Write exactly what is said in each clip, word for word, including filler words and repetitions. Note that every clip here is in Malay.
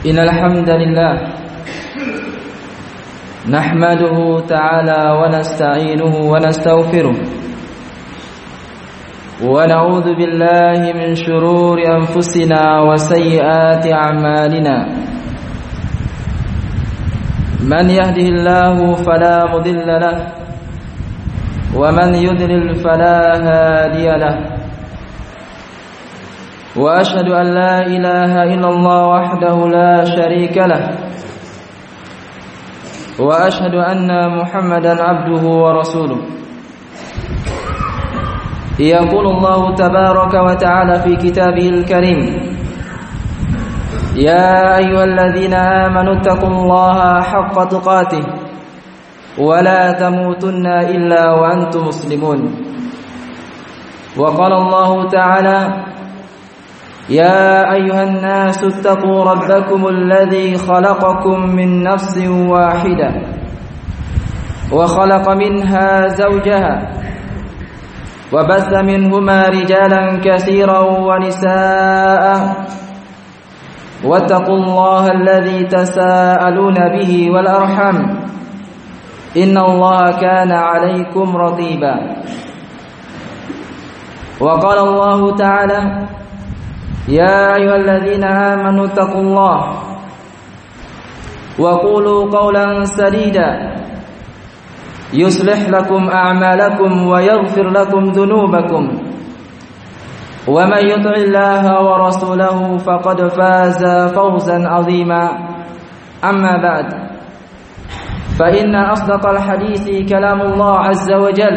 إن الحمد لله نحمده تعالى ونستعينه ونستغفره ونعوذ بالله من شرور أنفسنا وسيئات أعمالنا من يهده الله فلا مضل له ومن يضلل فلا هادي له وأشهد أن لا إله إلا الله وحده لا شريك له وأشهد أن محمدا عبده ورسوله يقول الله تبارك وتعالى في كتابه الكريم يا أيها الذين آمنوا اتقوا الله حق تقاته ولا تموتن إلا وأنتم مسلمون وقال الله تعالى يا أيها الناس اتقوا ربكم الذي خلقكم من نفس واحدة وخلق منها زوجها وبث منهما رجالا كثيرا ونساء واتقوا الله الذي تساءلون به والأرحام إن الله كان عليكم رقيبا وقال الله تعالى يا أيها الذين آمنوا اتقوا الله وقولوا قولا سديدا يصلح لكم أعمالكم ويغفر لكم ذنوبكم ومن يطع الله ورسوله فقد فاز فوزا عظيما أما بعد فإن أصدق الحديث كلام الله عز وجل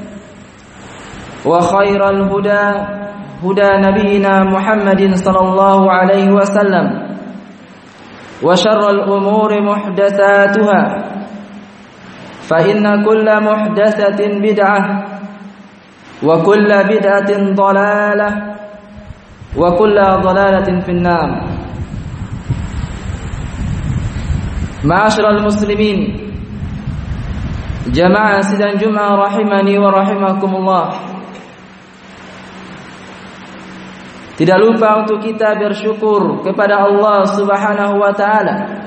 وخير الهدى هدى نبينا محمد صلى الله عليه وسلم وشر الأمور محدثاتها فإن كل محدثة بدعة وكل بدعة ضلالة وكل ضلالة في النار. معاشر المسلمين جماعة sidang Jumat rahimani wa rahimakumullah. Tidak lupa untuk kita bersyukur kepada Allah Subhanahu wa taala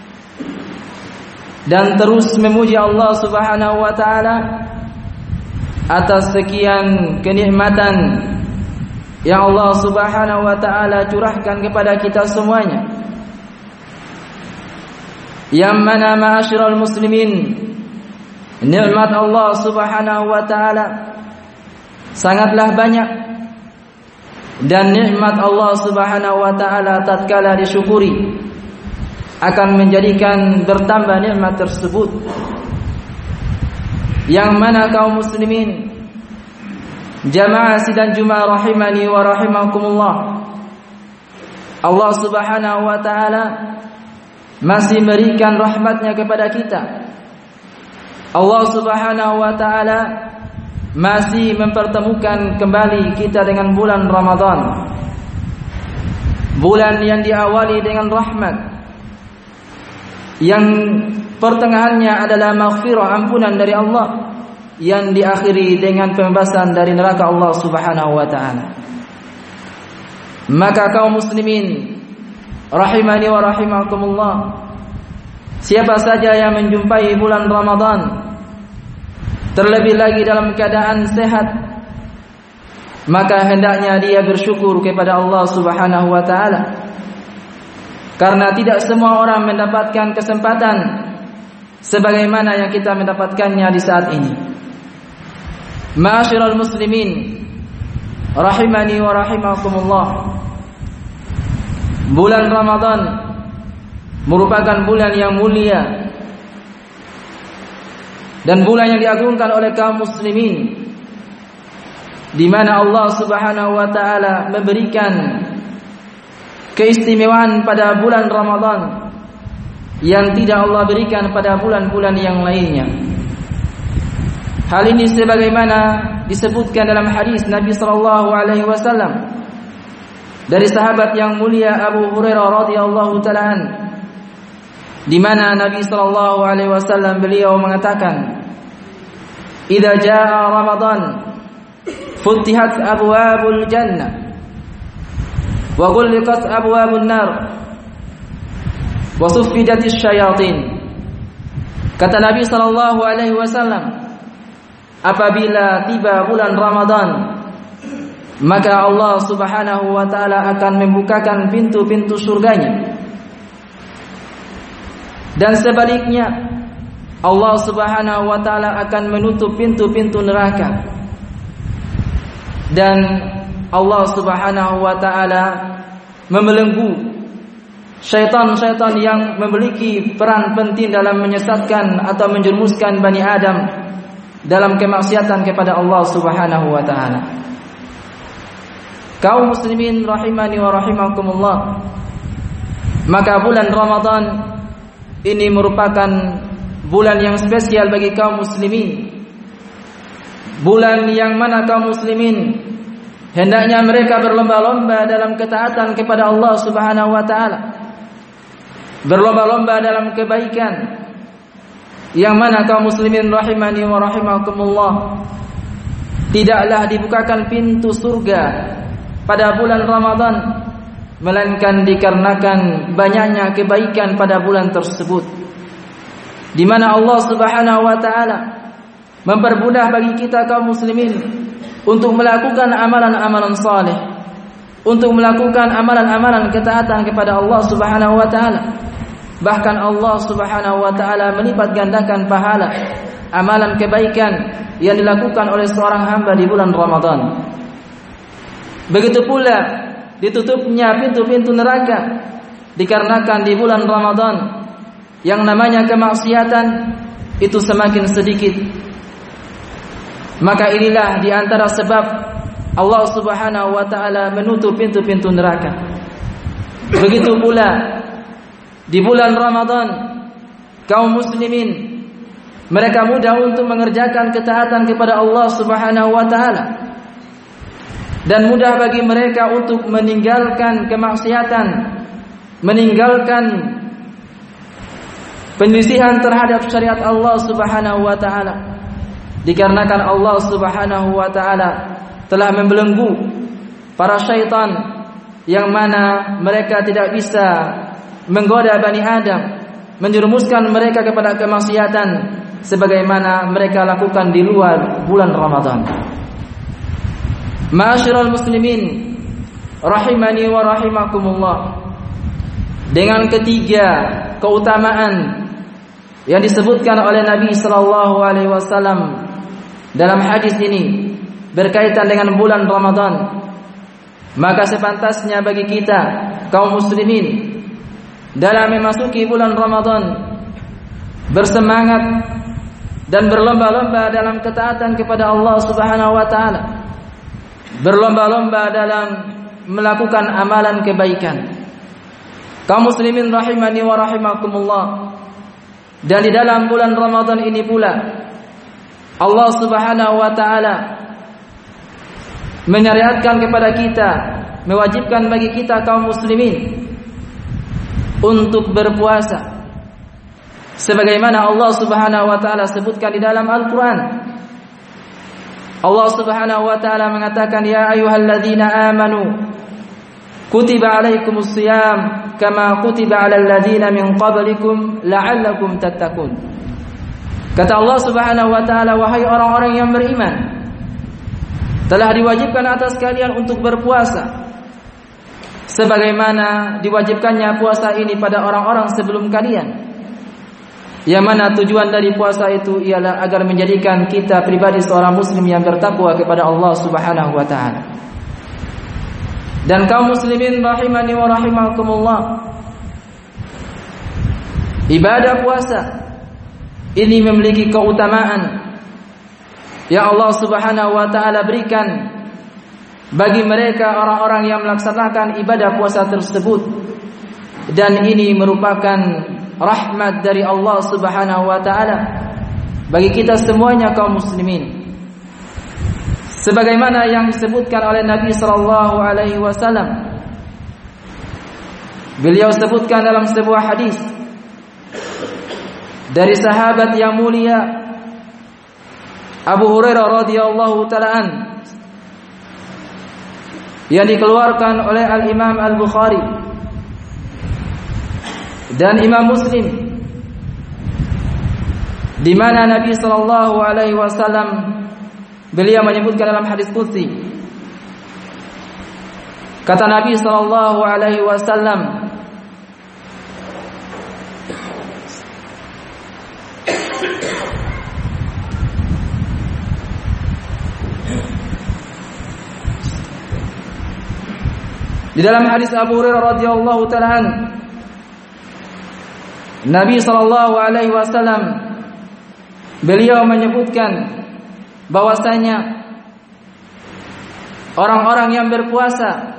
dan terus memuji Allah Subhanahu wa taala atas sekian kenikmatan yang Allah Subhanahu wa taala curahkan kepada kita semuanya. Yang mana ma'asyiral muslimin, nikmat Allah Subhanahu wa taala sangatlah banyak. Dan nikmat Allah Subhanahu wa taala tatkala disyukuri akan menjadikan bertambah nikmat tersebut. Yang mana kaum muslimin jamaah sidang Jumat rahimani wa rahimakumullah, Allah Subhanahu wa taala masih memberikan rahmatnya kepada kita. Allah Subhanahu wa taala masih mempertemukan kembali kita dengan bulan Ramadan, bulan yang diawali dengan rahmat, yang pertengahannya adalah maghfirah, ampunan dari Allah, yang diakhiri dengan pembebasan dari neraka Allah Subhanahu wa taala. Maka kaum muslimin rahimani wa rahimakumullah, siapa saja yang menjumpai bulan Ramadan, terlebih lagi dalam keadaan sehat, maka hendaknya dia bersyukur kepada Allah Subhanahu wa taala. Karena tidak semua orang mendapatkan kesempatan sebagaimana yang kita mendapatkannya di saat ini. Ma'asyiral muslimin rahimani wa rahimakumullah, bulan Ramadan merupakan bulan yang mulia dan bulan yang diagungkan oleh kaum muslimin, di mana Allah Subhanahu wa taala memberikan keistimewaan pada bulan Ramadan yang tidak Allah berikan pada bulan-bulan yang lainnya. Hal ini sebagaimana disebutkan dalam hadis Nabi sallallahu alaihi wasallam dari sahabat yang mulia Abu Hurairah radhiyallahu taala an, di mana Nabi sallallahu alaihi wasallam beliau mengatakan, "Idza jaa Ramadan futihat abwabul jannah wa ghulqat abwabun nar wa suffidatis syayatin. Kata Nabi sallallahu alaihi wasallam, apabila tiba bulan Ramadan, maka Allah Subhanahu wa taala akan membukakan pintu-pintu surganya. Dan sebaliknya, Allah Subhanahu wa taala akan menutup pintu-pintu neraka. Dan Allah Subhanahu wa taala membelenggu syaitan-syaitan yang memiliki peran penting dalam menyesatkan atau menjerumuskan Bani Adam dalam kemaksiatan kepada Allah Subhanahu wa taala. Kaum muslimin rahimani wa rahimakumullah, maka bulan Ramadan ini merupakan bulan yang spesial bagi kaum muslimin. Bulan yang mana kaum muslimin hendaknya mereka berlomba-lomba dalam ketaatan kepada Allah Subhanahu wa taala, berlomba-lomba dalam kebaikan, yang mana kaum muslimin rahimani wa rahimakumullah, tidaklah dibukakan pintu surga pada bulan Ramadan melainkan dikarenakan banyaknya kebaikan pada bulan tersebut, di mana Allah Subhanahu wa taala mempermudah bagi kita kaum muslimin untuk melakukan amalan-amalan saleh, untuk melakukan amalan-amalan ketaatan kepada Allah Subhanahu wa taala. Bahkan Allah Subhanahu wa taala melipat gandakan pahala amalan kebaikan yang dilakukan oleh seorang hamba di bulan Ramadan. Begitu pula ditutupnya pintu-pintu neraka dikarenakan di bulan Ramadan yang namanya kemaksiatan itu semakin sedikit. Maka inilah di antara sebab Allah Subhanahu wa taala menutup pintu-pintu neraka. Begitu pula di bulan Ramadan kaum muslimin mereka mudah untuk mengerjakan ketaatan kepada Allah Subhanahu wa taala, dan mudah bagi mereka untuk meninggalkan kemaksiatan, meninggalkan penyelisihan terhadap syariat Allah Subhanahu wa taala, dikarenakan Allah Subhanahu wa taala telah membelenggu para syaitan yang mana mereka tidak bisa menggoda Bani Adam, menjerumuskan mereka kepada kemaksiatan sebagaimana mereka lakukan di luar bulan Ramadan. Ma'asyiral muslimin rahimani wa rahimakumullah, dengan ketiga keutamaan yang disebutkan oleh Nabi sallallahu alaihi wasallam dalam hadis ini berkaitan dengan bulan Ramadan, maka sepantasnya bagi kita kaum muslimin dalam memasuki bulan Ramadan bersemangat dan berlomba-lomba dalam ketaatan kepada Allah Subhanahu wa taala, berlomba-lomba dalam melakukan amalan kebaikan. Kaum muslimin rahimani wa rahimakumullah, dan di dalam bulan Ramadan ini pula Allah Subhanahu wa taala menyariatkan kepada kita, mewajibkan bagi kita kaum muslimin untuk berpuasa sebagaimana Allah Subhanahu wa taala sebutkan di dalam Al-Qur'an. Allah Subhanahu wa taala mengatakan, ya ayyuhalladzina amanu kutiba alaikumus shiyam kama kutiba alal ladzina min qablikum la'allakum tattaqun. Kata Allah Subhanahu wa taala, wahai orang-orang yang beriman, telah diwajibkan atas kalian untuk berpuasa sebagaimana diwajibkannya puasa ini pada orang-orang sebelum kalian. Yang mana tujuan dari puasa itu ialah agar menjadikan kita pribadi seorang muslim yang bertakwa kepada Allah Subhanahu wa taala. Dan kaum muslimin rahimani wa rahimakumullah, ibadah puasa ini memiliki keutamaan yang Allah Subhanahu wa taala berikan bagi mereka orang-orang yang melaksanakan ibadah puasa tersebut, dan ini merupakan rahmat dari Allah Subhanahu wa taala bagi kita semuanya kaum muslimin. Sebagaimana yang disebutkan oleh Nabi sallallahu alaihi wasallam, beliau sebutkan dalam sebuah hadis dari sahabat yang mulia Abu Hurairah radhiyallahu taala an, yang dikeluarkan oleh Al-Imam Al-Bukhari dan Imam Muslim, di mana Nabi sallallahu alaihi wasallam beliau menyebutkan dalam hadis qudsi, kata Nabi sallallahu alaihi wasallam, di dalam hadis Abu Hurairah radhiyallahu taala an, Nabi sallallahu alaihi wasallam beliau menyebutkan bahwasanya orang-orang yang berpuasa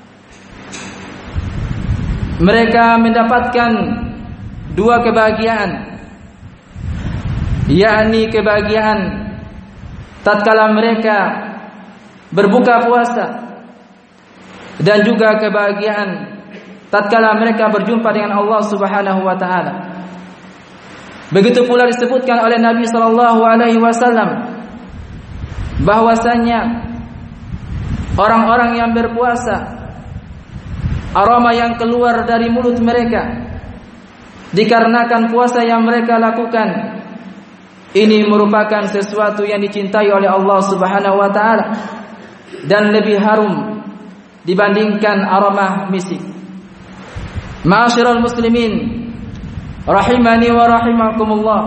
mereka mendapatkan dua kebahagiaan, yakni kebahagiaan tatkala mereka berbuka puasa dan juga kebahagiaan tatkala mereka berjumpa dengan Allah Subhanahu wa taala. Begitu pula disebutkan oleh Nabi sallallahu alaihi wasallam bahwasanya orang-orang yang berpuasa, aroma yang keluar dari mulut mereka dikarenakan puasa yang mereka lakukan ini merupakan sesuatu yang dicintai oleh Allah Subhanahu wa taala dan lebih harum dibandingkan aroma misik. Ma'asyiral muslimin rahimani wa rahimakumullah,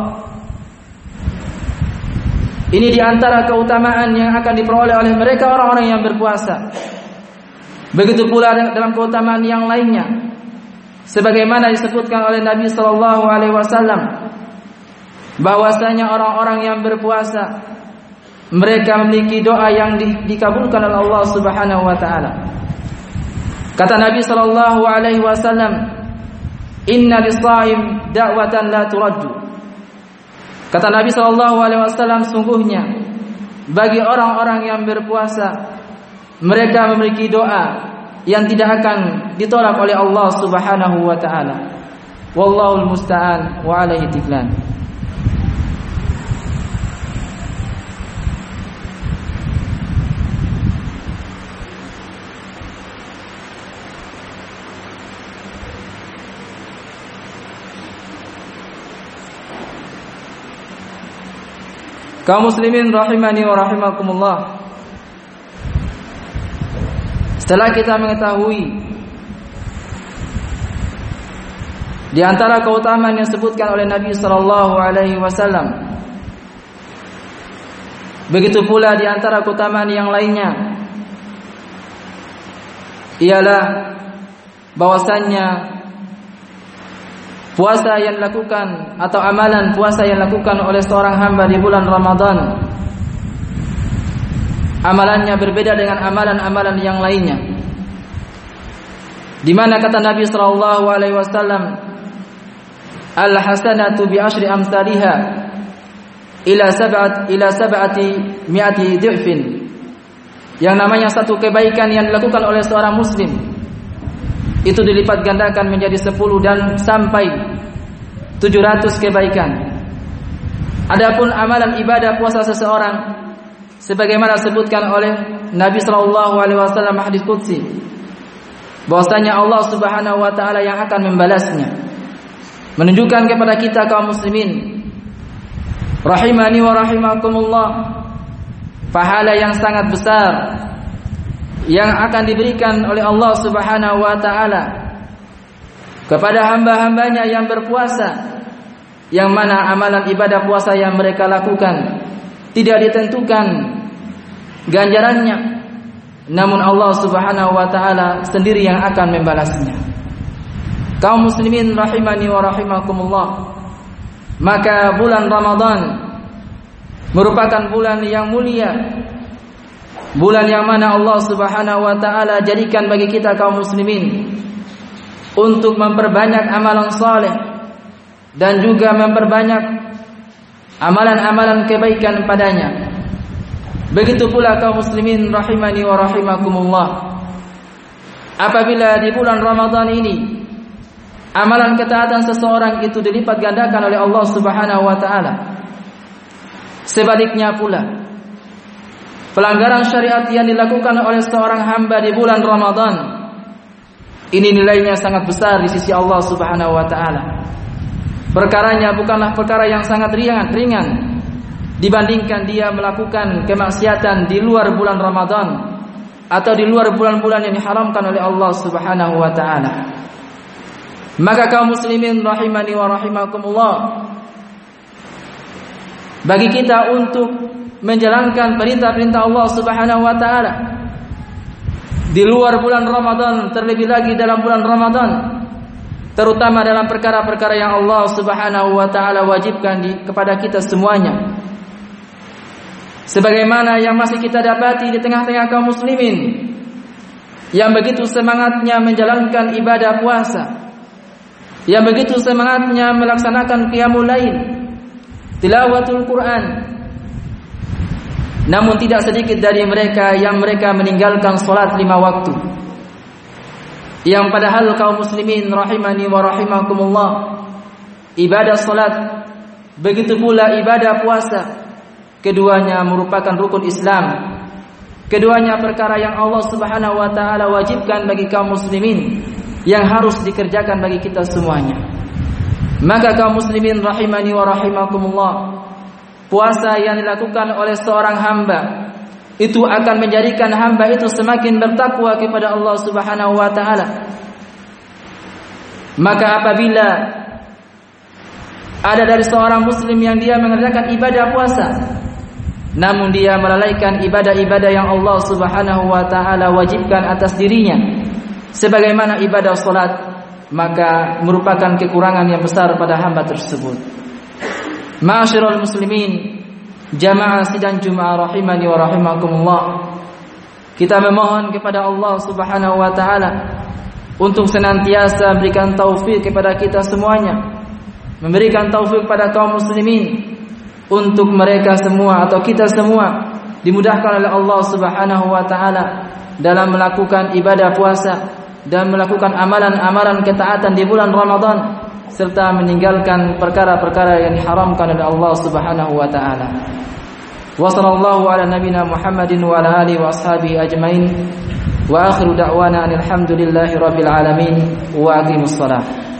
ini diantara keutamaan yang akan diperoleh oleh mereka orang-orang yang berpuasa. Begitu pula dalam keutamaan yang lainnya, sebagaimana disebutkan oleh Nabi sallallahu alaihi wasallam bahwasanya orang-orang yang berpuasa mereka memiliki doa yang di, dikabulkan oleh Allah Subhanahu wa taala. Kata Nabi sallallahu alaihi wasallam, "Inna lis-shaim da'watan la turaddu." Kata Nabi sallallahu alaihi wasallam, sungguhnya bagi orang-orang yang berpuasa mereka memiliki doa yang tidak akan ditolak oleh Allah Subhanahu wa taala. Wallahul musta'an wa alaihi tiklan. Kaum muslimin rahimani wa rahimakumullah, setelah kita mengetahui di antara keutamaan yang disebutkan oleh Nabi sallallahu alaihi wasallam, begitu pula di antara keutamaan yang lainnya ialah bahwasannya puasa yang dilakukan atau amalan puasa yang dilakukan oleh seorang hamba di bulan Ramadan, amalannya berbeda dengan amalan-amalan yang lainnya. Di mana kata Nabi sallallahu alaihi wasallam, al-hasanatu bi asyri amsalha ila sab'at ila sab'ati mi'ati dhifin. Yang namanya satu kebaikan yang dilakukan oleh seorang muslim itu dilipat gandakan menjadi sepuluh dan sampai tujuh ratus kebaikan. Adapun amalan ibadah puasa seseorang sebagaimana disebutkan oleh Nabi sallallahu alaihi wasallam hadis qudsi, bahwasanya Allah Subhanahu wa taala yang akan membalasnya, menunjukkan kepada kita kaum muslimin rahimani wa rahimakumullah pahala yang sangat besar yang akan diberikan oleh Allah Subhanahu wa taala kepada hamba-hambanya yang berpuasa, yang mana amalan ibadah puasa yang mereka lakukan tidak ditentukan ganjarannya, namun Allah Subhanahu wa taala sendiri yang akan membalasnya. Kaum muslimin rahimani wa rahimakumullah, maka bulan Ramadan merupakan bulan yang mulia, bulan yang mana Allah Subhanahu wa taala jadikan bagi kita kaum muslimin untuk memperbanyak amalan saleh dan juga memperbanyak amalan-amalan kebaikan padanya. Begitu pula kaum muslimin rahimani wa rahimakumullah, apabila di bulan Ramadan ini amalan ketaatan seseorang itu dilipat gandakan oleh Allah Subhanahu wa taala, sebaliknya pula pelanggaran syariat yang dilakukan oleh seorang hamba di bulan Ramadan Ini nilainya sangat besar di sisi Allah Subhanahu wa taala. Perkaranya bukanlah perkara yang sangat ringan, ringan dibandingkan dia melakukan kemaksiatan di luar bulan Ramadan atau di luar bulan-bulan yang diharamkan oleh Allah Subhanahu wa taala. Maka kaum muslimin rahimani wa rahimakumullah, bagi kita untuk menjalankan perintah-perintah Allah Subhanahu wa taala di luar bulan Ramadan, terlebih lagi dalam bulan Ramadan, terutama dalam perkara-perkara yang Allah Subhanahu wa taala wajibkan di, kepada kita semuanya. Sebagaimana yang masih kita dapati di tengah-tengah kaum muslimin yang begitu semangatnya menjalankan ibadah puasa, yang begitu semangatnya melaksanakan qiyamul lail, tilawatul Quran, namun tidak sedikit dari mereka yang mereka meninggalkan salat lima waktu. Yang padahal kaum muslimin rahimani wa rahimakumullah, ibadah salat begitu pula ibadah puasa, keduanya merupakan rukun Islam. Keduanya perkara yang Allah Subhanahu wa taala wajibkan bagi kaum muslimin, yang harus dikerjakan bagi kita semuanya. Maka kaum muslimin rahimani wa rahimakumullah, puasa yang dilakukan oleh seorang hamba itu akan menjadikan hamba itu semakin bertakwa kepada Allah Subhanahu wa taala. Maka apabila ada dari seorang muslim yang dia mengerjakan ibadah puasa, namun dia melalaikan ibadah-ibadah yang Allah Subhanahu wa taala wajibkan atas dirinya, sebagaimana ibadah salat, maka merupakan kekurangan yang besar pada hamba tersebut. Ma'asyiral muslimin, jamaah sidang Jumat rahimani wa rahimakumullah, kita memohon kepada Allah Subhanahu wa taala untuk senantiasa berikan taufik kepada kita semuanya, memberikan taufik kepada kaum muslimin untuk mereka semua atau kita semua dimudahkan oleh Allah Subhanahu wa taala dalam melakukan ibadah puasa dan melakukan amalan-amalan ketaatan di bulan Ramadan, serta meninggalkan perkara-perkara yang diharamkan oleh Allah Subhanahu wa taala. Wa sallallahu ala nabiyyina Muhammadin wa ala alihi wa ashabihi ajmain. Wa akhiru da'wana alhamdulillahi rabbil alamin. Wa aqimus shalah.